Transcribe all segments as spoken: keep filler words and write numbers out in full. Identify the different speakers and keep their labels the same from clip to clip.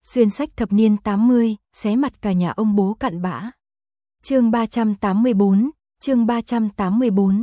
Speaker 1: Xuyên sách thập niên tám mươi, xé mặt cả nhà ông bố cặn bã. Chương ba trăm tám mươi bốn, chương ba trăm tám mươi bốn.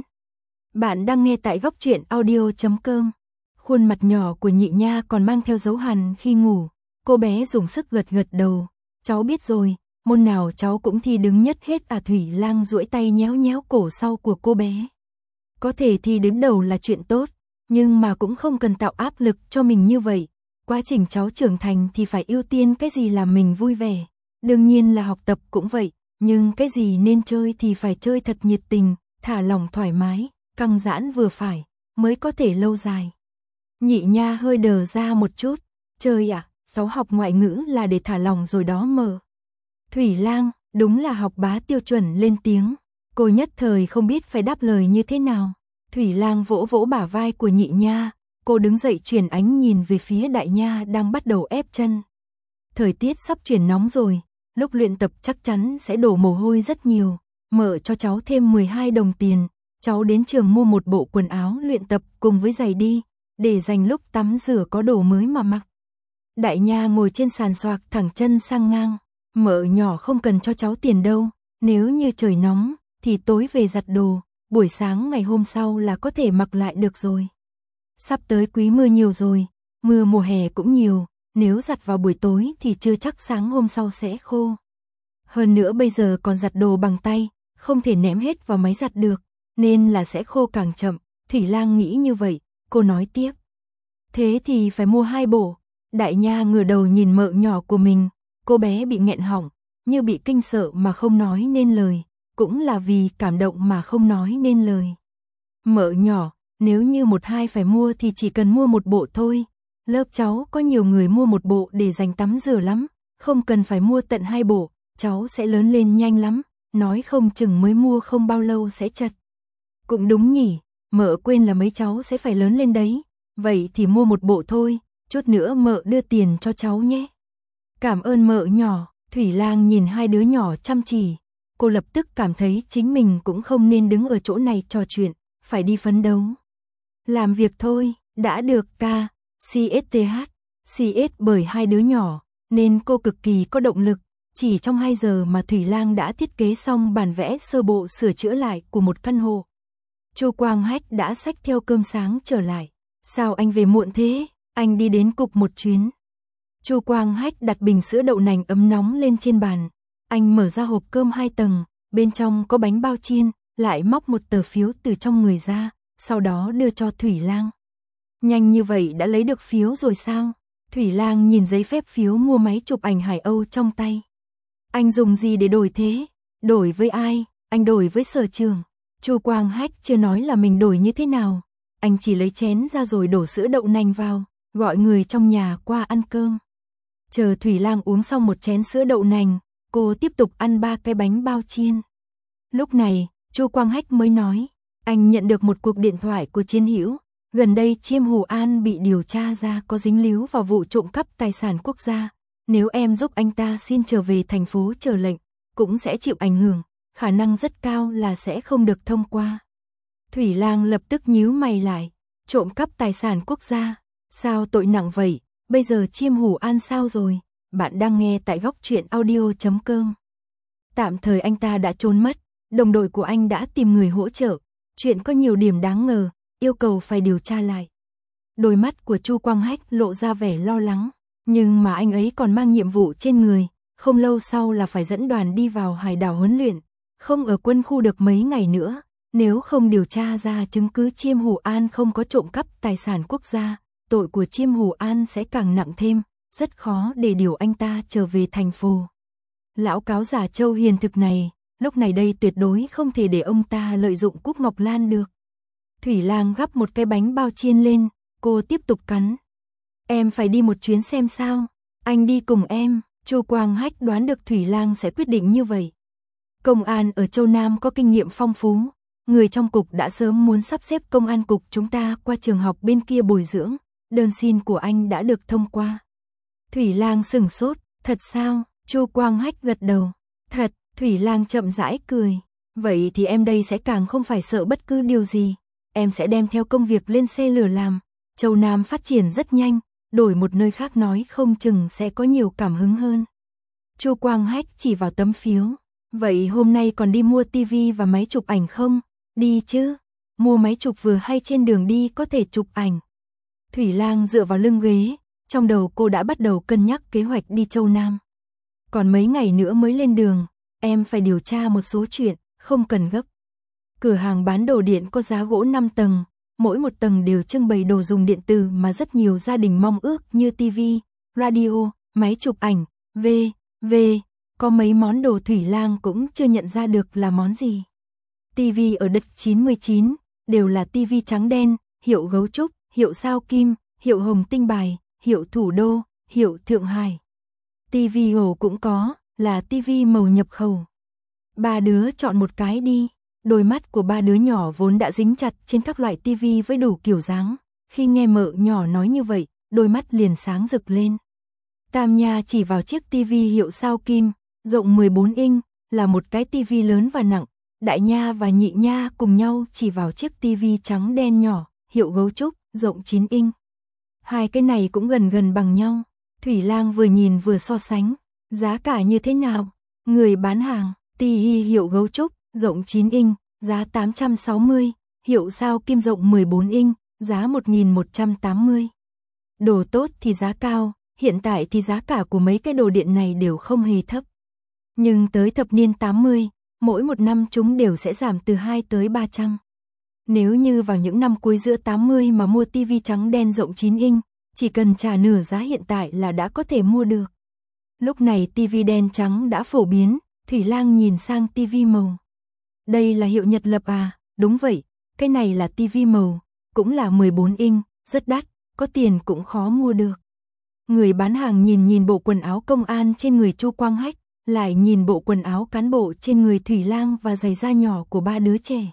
Speaker 1: Bạn đang nghe tại góc truyện audio chấm com. Khuôn mặt nhỏ của Nhị Nha còn mang theo dấu hằn khi ngủ. Cô bé dùng sức gật gật đầu. Cháu biết rồi, môn nào cháu cũng thi đứng nhất hết à. Thủy Lang duỗi tay nhéo nhéo cổ sau của cô bé. Có thể thi đứng đầu là chuyện tốt, nhưng mà cũng không cần tạo áp lực cho mình như vậy. Quá trình cháu trưởng thành thì phải ưu tiên cái gì làm mình vui vẻ. Đương nhiên là học tập cũng vậy, nhưng cái gì nên chơi thì phải chơi thật nhiệt tình, thả lỏng thoải mái, căng giãn vừa phải, mới có thể lâu dài. Nhị Nha hơi đờ ra một chút. Chơi à, cháu học ngoại ngữ là để thả lỏng rồi đó mờ. Thủy Lang, đúng là học bá tiêu chuẩn lên tiếng. Cô nhất thời không biết phải đáp lời như thế nào. Thủy Lang vỗ vỗ bả vai của Nhị Nha. Cô đứng dậy chuyển ánh nhìn về phía Đại Nha đang bắt đầu ép chân. Thời tiết sắp chuyển nóng rồi, lúc luyện tập chắc chắn sẽ đổ mồ hôi rất nhiều. Mợ cho cháu thêm mười hai đồng tiền, cháu đến trường mua một bộ quần áo luyện tập cùng với giày đi, để dành lúc tắm rửa có đồ mới mà mặc. Đại Nha ngồi trên sàn xoạc thẳng chân sang ngang. Mợ nhỏ không cần cho cháu tiền đâu, nếu như trời nóng thì tối về giặt đồ, buổi sáng ngày hôm sau là có thể mặc lại được rồi. Sắp tới quý mưa nhiều rồi, mưa mùa hè cũng nhiều, nếu giặt vào buổi tối thì chưa chắc sáng hôm sau sẽ khô. Hơn nữa bây giờ còn giặt đồ bằng tay, không thể ném hết vào máy giặt được, nên là sẽ khô càng chậm. Thủy Lang nghĩ như vậy, cô nói tiếp. Thế thì phải mua hai bộ. Đại Nha ngửa đầu nhìn mợ nhỏ của mình, cô bé bị nghẹn họng, như bị kinh sợ mà không nói nên lời, cũng là vì cảm động mà không nói nên lời. Mợ nhỏ, nếu như một hai phải mua thì chỉ cần mua một bộ thôi. Lớp cháu có nhiều người mua một bộ để dành tắm rửa lắm, không cần phải mua tận hai bộ, cháu sẽ lớn lên nhanh lắm, nói không chừng mới mua không bao lâu sẽ chật. Cũng đúng nhỉ, mợ quên là mấy cháu sẽ phải lớn lên đấy, vậy thì mua một bộ thôi, chút nữa mợ đưa tiền cho cháu nhé. Cảm ơn mợ nhỏ. Thủy Lang nhìn hai đứa nhỏ chăm chỉ, cô lập tức cảm thấy chính mình cũng không nên đứng ở chỗ này trò chuyện, phải đi phấn đấu. Làm việc thôi, đã được ca, xê ét tê hát, xê ét bởi hai đứa nhỏ, nên cô cực kỳ có động lực. Chỉ trong hai giờ mà Thủy Lang đã thiết kế xong bản vẽ sơ bộ sửa chữa lại của một căn hộ. Chu Quang Hách đã xách theo cơm sáng trở lại. Sao anh về muộn thế? Anh đi đến cục một chuyến. Chu Quang Hách đặt bình sữa đậu nành ấm nóng lên trên bàn. Anh mở ra hộp cơm hai tầng, bên trong có bánh bao chiên, lại móc một tờ phiếu từ trong người ra, sau đó đưa cho Thủy Lang. Nhanh như vậy đã lấy được phiếu rồi sao? Thủy Lang nhìn giấy phép phiếu mua máy chụp ảnh Hải Âu trong tay. Anh dùng gì để đổi thế? Đổi với ai? Anh đổi với Sở Trường. Chu Quang Hách chưa nói là mình đổi như thế nào. Anh chỉ lấy chén ra rồi đổ sữa đậu nành vào, gọi người trong nhà qua ăn cơm. Chờ Thủy Lang uống xong một chén sữa đậu nành, cô tiếp tục ăn ba cái bánh bao chiên. Lúc này, Chu Quang Hách mới nói, anh nhận được một cuộc điện thoại của Chiến Hữu. Gần đây Chiêm Hù An bị điều tra ra có dính líu vào vụ trộm cắp tài sản quốc gia. Nếu em giúp anh ta xin trở về thành phố chờ lệnh, cũng sẽ chịu ảnh hưởng, khả năng rất cao là sẽ không được thông qua. Thủy Lang lập tức nhíu mày lại, trộm cắp tài sản quốc gia, sao tội nặng vậy? Bây giờ Chiêm Hù An sao rồi? Bạn đang nghe tại góc truyện audio chấm com. Tạm thời anh ta đã trốn mất, đồng đội của anh đã tìm người hỗ trợ. Chuyện có nhiều điểm đáng ngờ, yêu cầu phải điều tra lại. Đôi mắt của Chu Quang Hách lộ ra vẻ lo lắng, nhưng mà anh ấy còn mang nhiệm vụ trên người, không lâu sau là phải dẫn đoàn đi vào hải đảo huấn luyện, không ở quân khu được mấy ngày nữa. Nếu không điều tra ra chứng cứ Chiêm Hù An không có trộm cắp tài sản quốc gia, tội của Chiêm Hù An sẽ càng nặng thêm, rất khó để điều anh ta trở về thành phố. Lão cáo giả Châu hiền thực này, lúc này đây tuyệt đối không thể để ông ta lợi dụng Cúc Ngọc Lan được. Thủy Lang gắp một cái bánh bao chiên lên, cô tiếp tục cắn. Em phải đi một chuyến xem sao, anh đi cùng em. Chu Quang Hách đoán được Thủy Lang sẽ quyết định như vậy. Công an ở Châu Nam có kinh nghiệm phong phú, người trong cục đã sớm muốn sắp xếp công an cục chúng ta qua trường học bên kia bồi dưỡng, đơn xin của anh đã được thông qua. Thủy Lang sửng sốt, thật sao? Chu Quang Hách gật đầu. Thật. Thủy Lang chậm rãi cười. Vậy thì em đây sẽ càng không phải sợ bất cứ điều gì. Em sẽ đem theo công việc lên xe lửa làm. Châu Nam phát triển rất nhanh, đổi một nơi khác nói không chừng sẽ có nhiều cảm hứng hơn. Chu Quang Hách chỉ vào tấm phiếu. Vậy hôm nay còn đi mua tivi và máy chụp ảnh không? Đi chứ. Mua máy chụp vừa hay trên đường đi có thể chụp ảnh. Thủy Lang dựa vào lưng ghế, trong đầu cô đã bắt đầu cân nhắc kế hoạch đi Châu Nam. Còn mấy ngày nữa mới lên đường, em phải điều tra một số chuyện, không cần gấp. Cửa hàng bán đồ điện có giá gỗ năm tầng, mỗi một tầng đều trưng bày đồ dùng điện tử mà rất nhiều gia đình mong ước như tivi, radio, máy chụp ảnh, vân vân. Có mấy món đồ Thủy Lang cũng chưa nhận ra được là món gì. Tivi ở đất chín mươi chín, đều là tivi trắng đen, hiệu gấu trúc, hiệu sao kim, hiệu hồng tinh bài, hiệu thủ đô, hiệu Thượng Hải. Tivi ổ cũng có, là tivi màu nhập khẩu. Ba đứa chọn một cái đi. Đôi mắt của ba đứa nhỏ vốn đã dính chặt trên các loại tivi với đủ kiểu dáng. Khi nghe mợ nhỏ nói như vậy, đôi mắt liền sáng rực lên. Tam Nha chỉ vào chiếc tivi hiệu sao kim, rộng mười bốn inch, là một cái tivi lớn và nặng. Đại Nha và Nhị Nha cùng nhau chỉ vào chiếc tivi trắng đen nhỏ, hiệu gấu trúc, rộng chín inch. Hai cái này cũng gần gần bằng nhau. Thủy Lang vừa nhìn vừa so sánh. Giá cả như thế nào? Người bán hàng, tivi hiệu gấu trúc, rộng chín inch, giá tám trăm sáu mươi, hiệu sao kim rộng mười bốn inch, giá một nghìn một trăm tám mươi. Đồ tốt thì giá cao, hiện tại thì giá cả của mấy cái đồ điện này đều không hề thấp. Nhưng tới thập niên tám mươi, mỗi một năm chúng đều sẽ giảm từ hai tới ba trăm. Nếu như vào những năm cuối giữa tám mươi mà mua tivi trắng đen rộng chín inch, chỉ cần trả nửa giá hiện tại là đã có thể mua được. Lúc này tivi đen trắng đã phổ biến, Thủy Lang nhìn sang tivi màu. Đây là hiệu Nhật Lập à? Đúng vậy, cái này là tivi màu, cũng là mười bốn inch, rất đắt, có tiền cũng khó mua được. Người bán hàng nhìn nhìn bộ quần áo công an trên người Chu Quang Hách, lại nhìn bộ quần áo cán bộ trên người Thủy Lang và giày da nhỏ của ba đứa trẻ.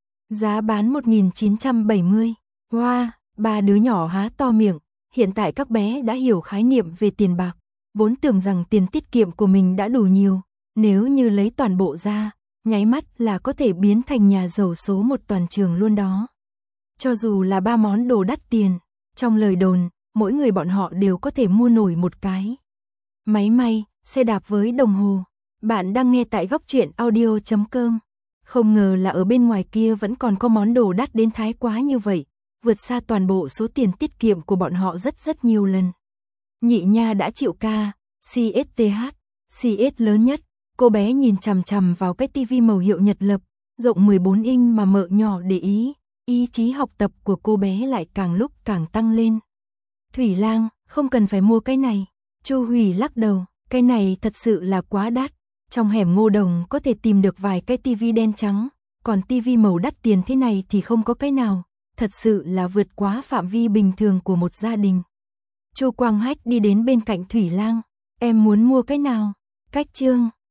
Speaker 1: Giá bán một nghìn chín trăm bảy mươi. Wow, ba đứa nhỏ há to miệng, hiện tại các bé đã hiểu khái niệm về tiền bạc, vốn tưởng rằng tiền tiết kiệm của mình đã đủ nhiều, nếu như lấy toàn bộ ra, nháy mắt là có thể biến thành nhà giàu số một toàn trường luôn đó. Cho dù là ba món đồ đắt tiền, trong lời đồn, mỗi người bọn họ đều có thể mua nổi một cái. Máy may, xe đạp với đồng hồ. Bạn đang nghe tại góc truyện audio chấm com. Không ngờ là ở bên ngoài kia vẫn còn có món đồ đắt đến thái quá như vậy, vượt xa toàn bộ số tiền tiết kiệm của bọn họ rất rất nhiều lần. Nhị Nha đã chịu ca, xê ét tê hát, xê ét lớn nhất, cô bé nhìn chằm chằm vào cái tivi màu hiệu Nhật Lập, rộng mười bốn inch mà mợ nhỏ để ý, ý chí học tập của cô bé lại càng lúc càng tăng lên. Thủy Lang, không cần phải mua cái này. Chu Hủy lắc đầu, cái này thật sự là quá đắt. Trong hẻm Ngô Đồng có thể tìm được vài cái tivi đen trắng, còn tivi màu đắt tiền thế này thì không có cái nào, thật sự là vượt quá phạm vi bình thường của một gia đình. Chu Quang Hách đi đến bên cạnh Thủy Lang, em muốn mua cái nào? Cách Trương,